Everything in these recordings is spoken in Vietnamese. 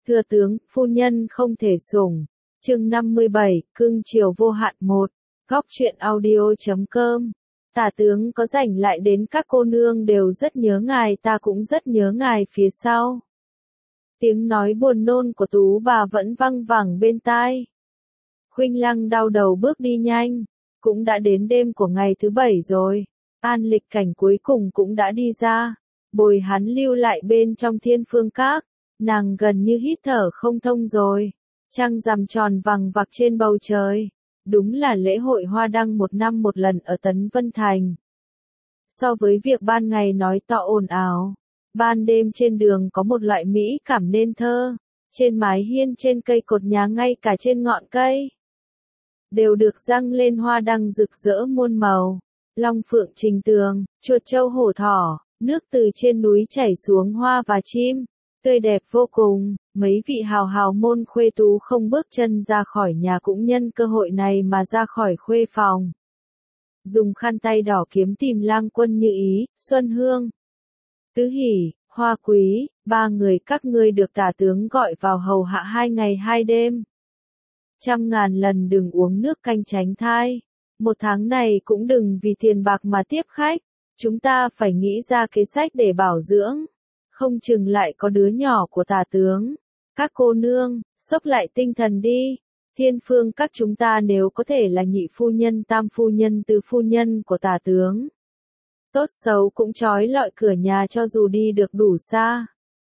Thưa tướng, phu nhân không thể sủng. Chương 57, cưng chiều vô hạn 1. Góc truyện audio.com. Tả tướng có rảnh lại đến, các cô nương đều rất nhớ ngài, ta cũng rất nhớ ngài phía sau. Tiếng nói buồn nôn của Tú bà vẫn văng vẳng bên tai. Khuynh Lăng đau đầu bước đi nhanh. Cũng đã đến đêm của ngày thứ 7 rồi. An Lịch Cảnh cuối cùng cũng đã đi ra. Bồi hắn lưu lại bên trong Thiên Phương Các. Nàng gần như hít thở không thông rồi. Trăng rằm tròn vằng vặc trên bầu trời. Đúng là lễ hội hoa đăng một năm một lần ở Tấn Vân Thành. So với việc ban ngày nói to ồn ào, ban đêm trên đường có một loại mỹ cảm nên thơ. Trên mái hiên, trên cây cột nhà, ngay cả trên ngọn cây, đều được răng lên hoa đăng rực rỡ muôn màu. Long phượng trình tường, chuột trâu hổ thỏ, nước từ trên núi chảy xuống, hoa và chim, tươi đẹp vô cùng. Mấy vị hào hào môn khuê tú không bước chân ra khỏi nhà cũng nhân cơ hội này mà ra khỏi khuê phòng. Dùng khăn tay đỏ kiếm tìm Lang Quân, Như Ý, Xuân Hương, Tứ Hỷ, Hoa Quý, ba người các ngươi được tả tướng gọi vào hầu hạ 2 ngày 2 đêm. 100.000 lần đừng uống nước canh tránh thai. 1 tháng này cũng đừng vì tiền bạc mà tiếp khách. Chúng ta phải nghĩ ra kế sách để bảo dưỡng. Không chừng lại có đứa nhỏ của tả tướng. Các cô nương, xốc lại tinh thần đi. Thiên Phương Các chúng ta nếu có thể là nhị phu nhân, tam phu nhân, tứ phu nhân của tả tướng, tốt xấu cũng trói lọi cửa nhà cho dù đi được đủ xa.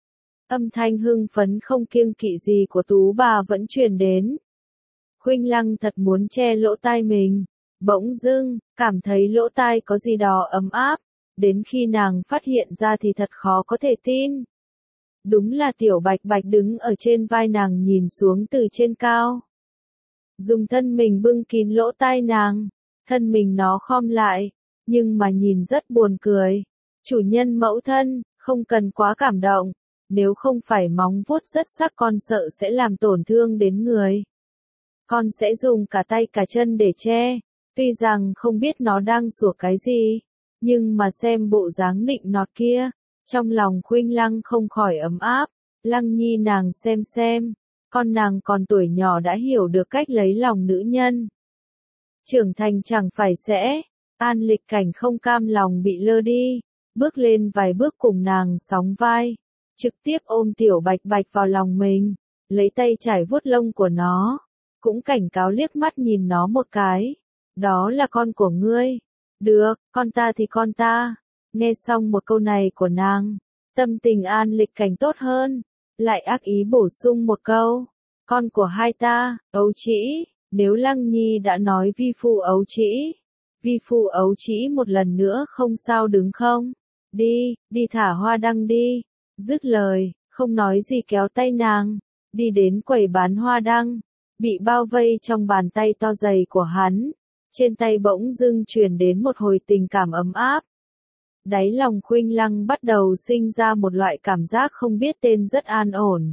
Âm thanh hưng phấn không kiêng kỵ gì của Tú bà vẫn truyền đến. Khuynh Lăng thật muốn che lỗ tai mình. Bỗng dưng, cảm thấy lỗ tai có gì đó ấm áp. Đến khi nàng phát hiện ra thì thật khó có thể tin. Đúng là Tiểu Bạch Bạch đứng ở trên vai nàng, nhìn xuống từ trên cao. Dùng thân mình bưng kín lỗ tai nàng. Thân mình nó khom lại, nhưng mà nhìn rất buồn cười. Chủ nhân mẫu thân, không cần quá cảm động. Nếu không phải móng vuốt rất sắc, con sợ sẽ làm tổn thương đến người. Con sẽ dùng cả tay cả chân để che. Tuy rằng không biết nó đang sủa cái gì, nhưng mà xem bộ dáng nịnh nọt kia, trong lòng Khuynh Lăng không khỏi ấm áp. Lăng Nhi nàng xem, con nàng còn tuổi nhỏ đã hiểu được cách lấy lòng nữ nhân. Trưởng thành chẳng phải sẽ. An Lịch Cảnh không cam lòng bị lơ đi, bước lên vài bước cùng nàng sóng vai, trực tiếp ôm Tiểu Bạch Bạch vào lòng mình, lấy tay chải vuốt lông của nó, cũng cảnh cáo liếc mắt nhìn nó một cái. Đó là con của ngươi. Được, con ta thì con ta. Nghe xong một câu này của nàng, tâm tình An Lịch Cảnh tốt hơn, lại ác ý bổ sung một câu. Con của hai ta, ấu trĩ. Nếu Lăng Nhi đã nói vi phu ấu trĩ, vi phu ấu trĩ một lần nữa không sao đứng không? Đi thả hoa đăng đi. Dứt lời, không nói gì kéo tay nàng, đi đến quầy bán hoa đăng, bị bao vây trong bàn tay to dày của hắn. Trên tay bỗng dưng truyền đến một hồi tình cảm ấm áp. Đáy lòng Khuynh Lăng bắt đầu sinh ra một loại cảm giác không biết tên rất an ổn.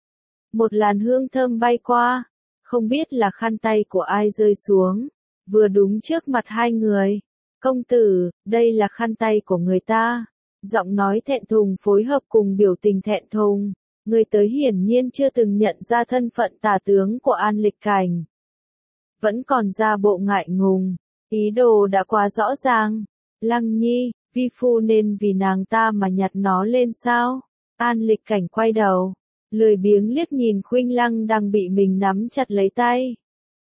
Một làn hương thơm bay qua, không biết là khăn tay của ai rơi xuống, vừa đúng trước mặt hai người. Công tử, đây là khăn tay của người ta. Giọng nói thẹn thùng phối hợp cùng biểu tình thẹn thùng. Người tới hiển nhiên chưa từng nhận ra thân phận tả tướng của An Lịch Cảnh. Vẫn còn ra bộ ngại ngùng, ý đồ đã quá rõ ràng. Lăng Nhi, vi phu nên vì nàng ta mà nhặt nó lên sao? An Lịch Cảnh quay đầu, lười biếng liếc nhìn Khuynh Lăng đang bị mình nắm chặt lấy tay.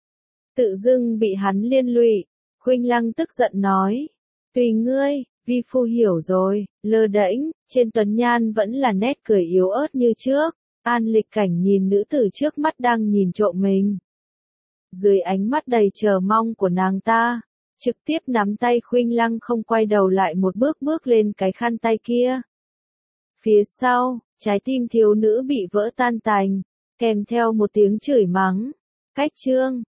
Tự dưng bị hắn liên lụy, Khuynh Lăng tức giận nói. Tùy ngươi, vi phu hiểu rồi. Lơ đễnh, trên tuấn nhan vẫn là nét cười yếu ớt như trước. An Lịch Cảnh nhìn nữ tử trước mắt đang nhìn trộm mình. Dưới ánh mắt đầy chờ mong của nàng ta, trực tiếp nắm tay Khuynh Lăng, không quay đầu lại một bước lên cái khăn tay kia. Phía sau, trái tim thiếu nữ bị vỡ tan tành, kèm theo một tiếng chửi mắng. Cách chương